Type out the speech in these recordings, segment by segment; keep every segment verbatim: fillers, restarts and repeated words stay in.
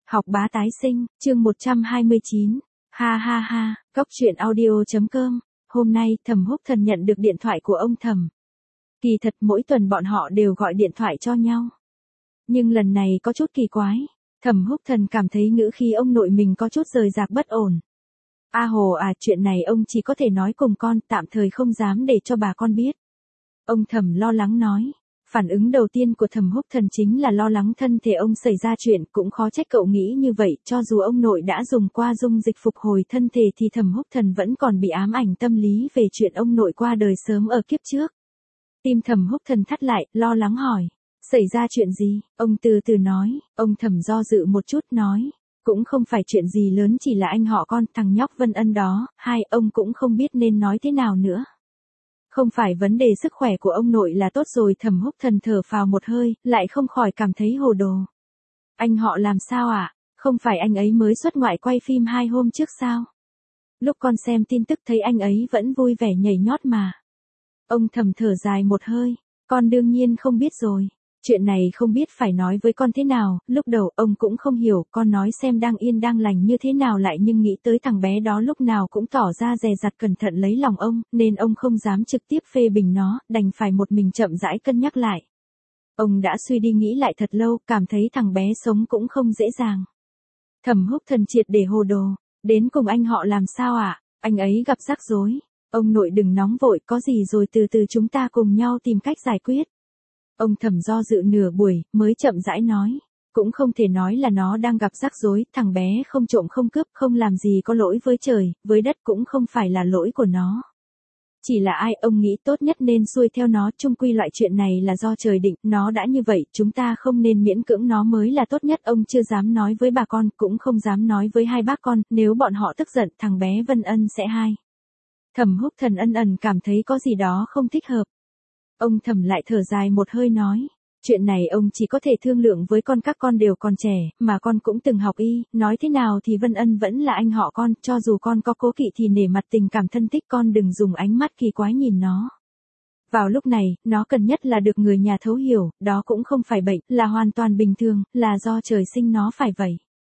Học bá tái sinh, chương một trăm hai mươi chín. Ha ha ha, cóc truyện audio.com. Hôm nay, Thẩm Húc Thần nhận được điện thoại của ông Thẩm. Kỳ thật mỗi tuần bọn họ đều gọi điện thoại cho nhau. Nhưng lần này có chút kỳ quái. Thẩm Húc Thần cảm thấy ngữ khí ông nội mình có chút rời rạc bất ổn. A Hồ à, chuyện này ông chỉ có thể nói cùng con, tạm thời không dám để cho bà con biết. Ông Thẩm lo lắng nói. Phản ứng đầu tiên của Thẩm Húc Thần chính là lo lắng thân thể ông xảy ra chuyện, cũng khó trách cậu nghĩ như vậy, cho dù ông nội đã dùng qua dung dịch phục hồi thân thể thì Thẩm Húc Thần vẫn còn bị ám ảnh tâm lý về chuyện ông nội qua đời sớm ở kiếp trước. Tim Thẩm Húc Thần thắt lại, lo lắng hỏi, xảy ra chuyện gì? Ông từ từ nói, ông Thẩm do dự một chút nói, cũng không phải chuyện gì lớn, chỉ là anh họ con, thằng nhóc Vân Ân đó. Hai, ông cũng không biết nên nói thế nào nữa. Không phải vấn đề sức khỏe của ông nội là tốt rồi. Thẩm Húc Thần thở phào một hơi, lại không khỏi cảm thấy hồ đồ. Anh họ làm sao ạ? À? Không phải anh ấy mới xuất ngoại quay phim hai hôm trước sao? Lúc con xem tin tức thấy anh ấy vẫn vui vẻ nhảy nhót mà. Ông Thẩm thở dài một hơi, con đương nhiên không biết rồi. Chuyện này không biết phải nói với con thế nào, lúc đầu ông cũng không hiểu, con nói xem đang yên đang lành như thế nào lại nhưng nghĩ tới thằng bé đó lúc nào cũng tỏ ra dè dặt cẩn thận lấy lòng ông, nên ông không dám trực tiếp phê bình nó, đành phải một mình chậm rãi cân nhắc lại. Ông đã suy đi nghĩ lại thật lâu, cảm thấy thằng bé sống cũng không dễ dàng. Thẩm Húc Thần triệt để hồ đồ, đến cùng anh họ làm sao ạ? À? Anh ấy gặp rắc rối. Ông nội đừng nóng vội, có gì rồi từ từ chúng ta cùng nhau tìm cách giải quyết. Ông Thẩm do dự nửa buổi, mới chậm rãi nói. Cũng không thể nói là nó đang gặp rắc rối, thằng bé không trộm không cướp, không làm gì có lỗi với trời, với đất, cũng không phải là lỗi của nó. Chỉ là ai, ông nghĩ tốt nhất nên xuôi theo nó, chung quy loại chuyện này là do trời định, nó đã như vậy, chúng ta không nên miễn cưỡng nó mới là tốt nhất. Ông chưa dám nói với bà con, cũng không dám nói với hai bác con, nếu bọn họ tức giận, thằng bé Vân Ân sẽ hai. Thẩm Húc Thần ân ẩn cảm thấy có gì đó không thích hợp. Ông Thẩm lại thở dài một hơi nói, chuyện này ông chỉ có thể thương lượng với con, các con đều còn trẻ, mà con cũng từng học y, nói thế nào thì Vân Ân vẫn là anh họ con, cho dù con có cố kỵ thì nể mặt tình cảm thân thích, con đừng dùng ánh mắt kỳ quái nhìn nó. Vào lúc này, nó cần nhất là được người nhà thấu hiểu, đó cũng không phải bệnh, là hoàn toàn bình thường, là do trời sinh nó phải vậy.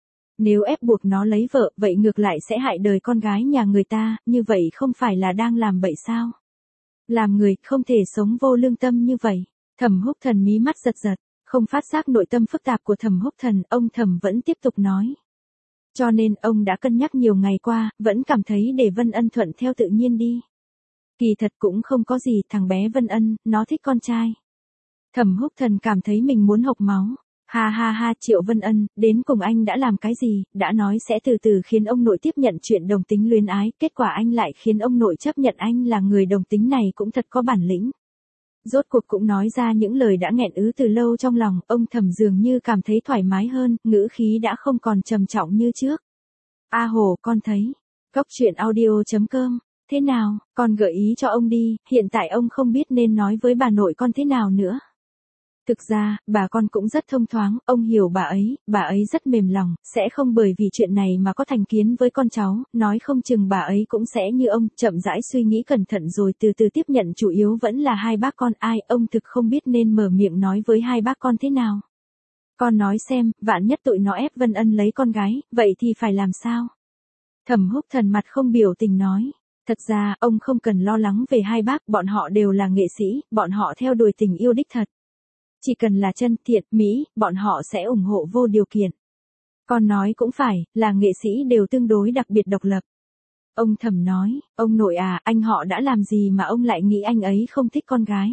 Nếu ép buộc nó lấy vợ, vậy ngược lại sẽ hại đời con gái nhà người ta, như vậy không phải là đang làm bậy sao? Làm người, không thể sống vô lương tâm như vậy. Thẩm Húc Thần mí mắt giật giật, không phát giác nội tâm phức tạp của Thẩm Húc Thần, ông Thẩm vẫn tiếp tục nói. Cho nên, ông đã cân nhắc nhiều ngày qua, vẫn cảm thấy để Vân Ân thuận theo tự nhiên đi. Kỳ thật cũng không có gì, thằng bé Vân Ân, nó thích con trai. Thẩm Húc Thần cảm thấy mình muốn hộc máu. Ha ha ha, Triệu Vân Ân, đến cùng anh đã làm cái gì, đã nói sẽ từ từ khiến ông nội tiếp nhận chuyện đồng tính luyến ái, kết quả anh lại khiến ông nội chấp nhận anh là người đồng tính, này cũng thật có bản lĩnh. Rốt cuộc cũng nói ra những lời đã nghẹn ứ từ lâu trong lòng, ông Thẩm dường như cảm thấy thoải mái hơn, ngữ khí đã không còn trầm trọng như trước. A Hồ, con thấy, cóc truyện audio.com, thế nào, con gợi ý cho ông đi, hiện tại ông không biết nên nói với bà nội con thế nào nữa. Thực ra, bà con cũng rất thông thoáng, ông hiểu bà ấy, bà ấy rất mềm lòng, sẽ không bởi vì chuyện này mà có thành kiến với con cháu, nói không chừng bà ấy cũng sẽ như ông, chậm rãi suy nghĩ cẩn thận rồi từ từ tiếp nhận, chủ yếu vẫn là hai bác con. Ai, ông thực không biết nên mở miệng nói với hai bác con thế nào. Con nói xem, vạn nhất tụi nó ép Vân Ân lấy con gái, vậy thì phải làm sao? Thẩm Húc Thần mặt không biểu tình nói. Thật ra, ông không cần lo lắng về hai bác, bọn họ đều là nghệ sĩ, bọn họ theo đuổi tình yêu đích thật. Chỉ cần là chân thiện, mỹ, bọn họ sẽ ủng hộ vô điều kiện. Con nói cũng phải, là nghệ sĩ đều tương đối đặc biệt độc lập. Ông Thẩm nói, ông nội à, anh họ đã làm gì mà ông lại nghĩ anh ấy không thích con gái?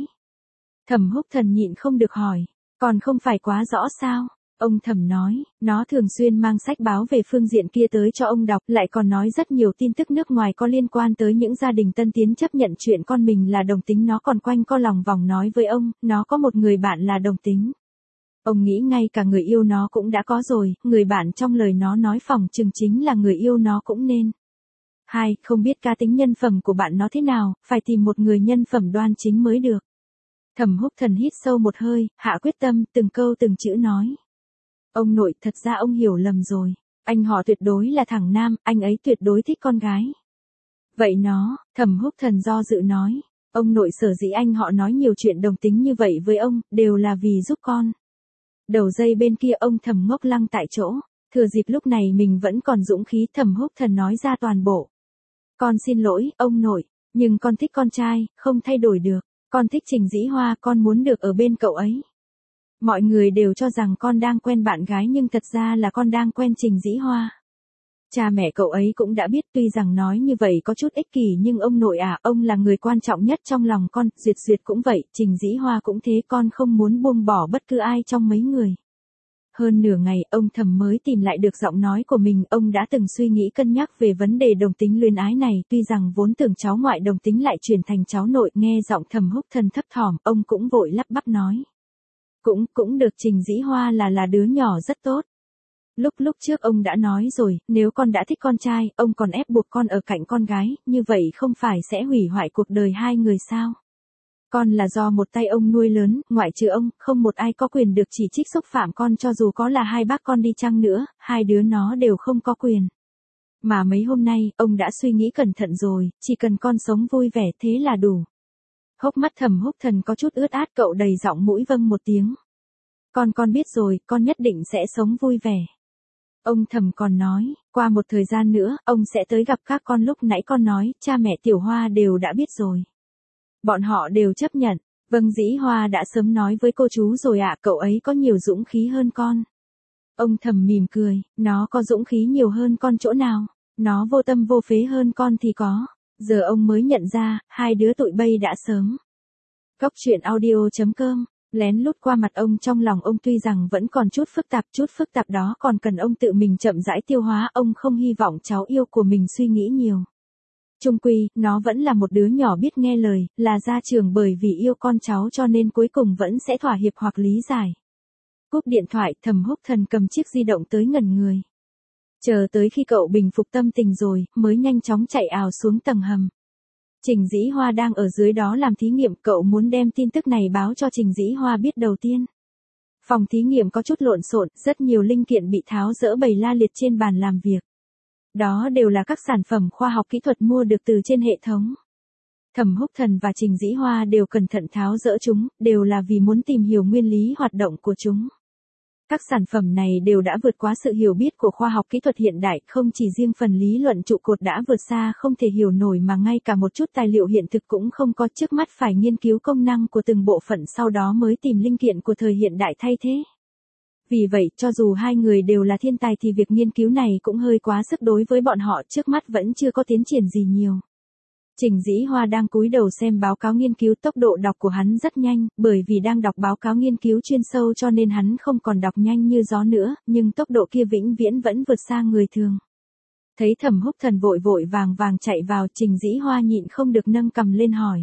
Thẩm Húc Thần nhịn không được hỏi, còn không phải quá rõ sao? Ông Thẩm nói, nó thường xuyên mang sách báo về phương diện kia tới cho ông đọc, lại còn nói rất nhiều tin tức nước ngoài có liên quan tới những gia đình tân tiến chấp nhận chuyện con mình là đồng tính, nó còn quanh co lòng vòng nói với ông, nó có một người bạn là đồng tính. Ông nghĩ ngay cả người yêu nó cũng đã có rồi, người bạn trong lời nó nói phỏng chừng chính là người yêu nó cũng nên. Hai, không biết cá tính nhân phẩm của bạn nó thế nào, phải tìm một người nhân phẩm đoan chính mới được. Thẩm Húc Thần hít sâu một hơi, hạ quyết tâm, từng câu từng chữ nói. Ông nội, thật ra ông hiểu lầm rồi. Anh họ tuyệt đối là thằng nam, anh ấy tuyệt đối thích con gái. Vậy nó, Thẩm Húc Thần do dự nói. Ông nội, sở dĩ anh họ nói nhiều chuyện đồng tính như vậy với ông, đều là vì giúp con. Đầu dây bên kia ông Thẩm ngốc lăng tại chỗ. Thừa dịp lúc này mình vẫn còn dũng khí, Thẩm Húc Thần nói ra toàn bộ. Con xin lỗi, ông nội, nhưng con thích con trai, không thay đổi được. Con thích Trình Dĩ Hoa, con muốn được ở bên cậu ấy. Mọi người đều cho rằng con đang quen bạn gái nhưng thật ra là con đang quen Trình Dĩ Hoa. Cha mẹ cậu ấy cũng đã biết, tuy rằng nói như vậy có chút ích kỷ nhưng ông nội à, ông là người quan trọng nhất trong lòng con, Duyệt Duyệt cũng vậy, Trình Dĩ Hoa cũng thế, con không muốn buông bỏ bất cứ ai trong mấy người. Hơn nửa ngày, ông Thẩm mới tìm lại được giọng nói của mình, ông đã từng suy nghĩ cân nhắc về vấn đề đồng tính luyến ái này, tuy rằng vốn tưởng cháu ngoại đồng tính lại chuyển thành cháu nội, nghe giọng Thẩm Húc Thần thấp thỏm, ông cũng vội lắp bắp nói. Cũng, cũng được, Trình Dĩ Hoa là là đứa nhỏ rất tốt. Lúc lúc trước ông đã nói rồi, nếu con đã thích con trai, ông còn ép buộc con ở cạnh con gái, như vậy không phải sẽ hủy hoại cuộc đời hai người sao? Con là do một tay ông nuôi lớn, ngoại trừ ông, không một ai có quyền được chỉ trích xúc phạm con, cho dù có là hai bác con đi chăng nữa, hai đứa nó đều không có quyền. Mà mấy hôm nay, ông đã suy nghĩ cẩn thận rồi, chỉ cần con sống vui vẻ thế là đủ. Hốc mắt Thẩm Húc Thần có chút ướt át, cậu đầy giọng mũi vâng một tiếng. Con con biết rồi, con nhất định sẽ sống vui vẻ. Ông Thẩm còn nói, qua một thời gian nữa, ông sẽ tới gặp các con, lúc nãy con nói, cha mẹ Tiểu Hoa đều đã biết rồi. Bọn họ đều chấp nhận. Vâng, Dĩ Hoa đã sớm nói với cô chú rồi ạ, cậu ấy có nhiều dũng khí hơn con. Ông Thẩm mỉm cười, nó có dũng khí nhiều hơn con chỗ nào? Nó vô tâm vô phế hơn con thì có. Giờ ông mới nhận ra, hai đứa tụi bay đã sớm. Cóc truyện audio chấm com, lén lút qua mặt ông, trong lòng ông tuy rằng vẫn còn chút phức tạp, chút phức tạp đó còn cần ông tự mình chậm rãi tiêu hóa, ông không hy vọng cháu yêu của mình suy nghĩ nhiều. Chung quy, nó vẫn là một đứa nhỏ biết nghe lời, là ra trường bởi vì yêu con cháu cho nên cuối cùng vẫn sẽ thỏa hiệp hoặc lý giải. Cúp điện thoại, Thẩm Húc Thần cầm chiếc di động tới ngẩn người. Chờ tới khi cậu bình phục tâm tình rồi, mới nhanh chóng chạy ào xuống tầng hầm. Trình Dĩ Hoa đang ở dưới đó làm thí nghiệm, cậu muốn đem tin tức này báo cho Trình Dĩ Hoa biết đầu tiên. Phòng thí nghiệm có chút lộn xộn, rất nhiều linh kiện bị tháo dỡ bày la liệt trên bàn làm việc. Đó đều là các sản phẩm khoa học kỹ thuật mua được từ trên hệ thống. Thẩm Húc Thần và Trình Dĩ Hoa đều cẩn thận tháo dỡ chúng, đều là vì muốn tìm hiểu nguyên lý hoạt động của chúng. Các sản phẩm này đều đã vượt quá sự hiểu biết của khoa học kỹ thuật hiện đại, không chỉ riêng phần lý luận trụ cột đã vượt xa không thể hiểu nổi mà ngay cả một chút tài liệu hiện thực cũng không có, trước mắt phải nghiên cứu công năng của từng bộ phận sau đó mới tìm linh kiện của thời hiện đại thay thế. Vì vậy, cho dù hai người đều là thiên tài thì việc nghiên cứu này cũng hơi quá sức đối với bọn họ, trước mắt vẫn chưa có tiến triển gì nhiều. Trình Dĩ Hoa đang cúi đầu xem báo cáo nghiên cứu, tốc độ đọc của hắn rất nhanh, bởi vì đang đọc báo cáo nghiên cứu chuyên sâu cho nên hắn không còn đọc nhanh như gió nữa, nhưng tốc độ kia vĩnh viễn vẫn vượt xa người thường. Thấy Thẩm Húc Thần vội vội vàng vàng chạy vào, Trình Dĩ Hoa nhịn không được nâng cằm lên hỏi.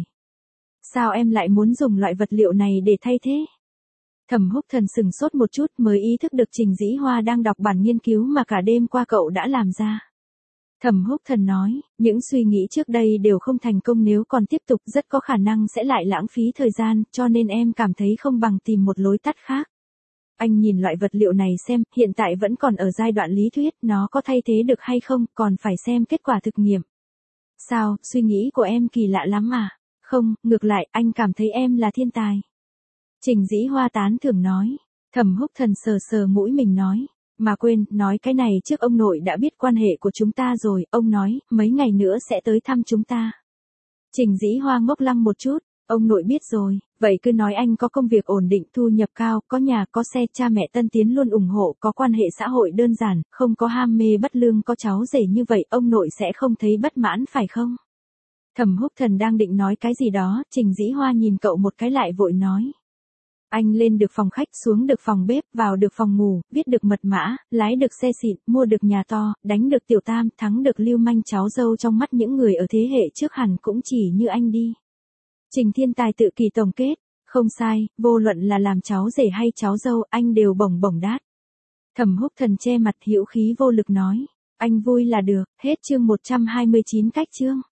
Sao em lại muốn dùng loại vật liệu này để thay thế? Thẩm Húc Thần sừng sốt một chút mới ý thức được Trình Dĩ Hoa đang đọc bản nghiên cứu mà cả đêm qua cậu đã làm ra. Thẩm Húc Thần nói, những suy nghĩ trước đây đều không thành công, nếu còn tiếp tục rất có khả năng sẽ lại lãng phí thời gian, cho nên em cảm thấy không bằng tìm một lối tắt khác. Anh nhìn loại vật liệu này xem, hiện tại vẫn còn ở giai đoạn lý thuyết, nó có thay thế được hay không, còn phải xem kết quả thực nghiệm. Sao, suy nghĩ của em kỳ lạ lắm à? Không, ngược lại, anh cảm thấy em là thiên tài. Trình Dĩ Hoa tán thưởng nói. Thẩm Húc Thần sờ sờ mũi mình nói. Mà quên, nói cái này trước ông nội đã biết quan hệ của chúng ta rồi, ông nói, mấy ngày nữa sẽ tới thăm chúng ta. Trình Dĩ Hoa ngốc lăng một chút, ông nội biết rồi, vậy cứ nói anh có công việc ổn định, thu nhập cao, có nhà, có xe, cha mẹ tân tiến luôn ủng hộ, có quan hệ xã hội đơn giản, không có ham mê bất lương, có cháu rể như vậy, ông nội sẽ không thấy bất mãn phải không? Thẩm Húc Thần đang định nói cái gì đó, Trình Dĩ Hoa nhìn cậu một cái lại vội nói. Anh lên được phòng khách, xuống được phòng bếp, vào được phòng ngủ, viết được mật mã, lái được xe xịn, mua được nhà to, đánh được tiểu tam, thắng được lưu manh, cháu dâu trong mắt những người ở thế hệ trước hẳn cũng chỉ như anh đi. Trình Thiên Tài tự kỳ tổng kết, không sai, vô luận là làm cháu rể hay cháu dâu, anh đều bổng bổng đát. Thẩm Húc Thần che mặt hữu khí vô lực nói, anh vui là được, hết chương một trăm hai mươi chín cách chương.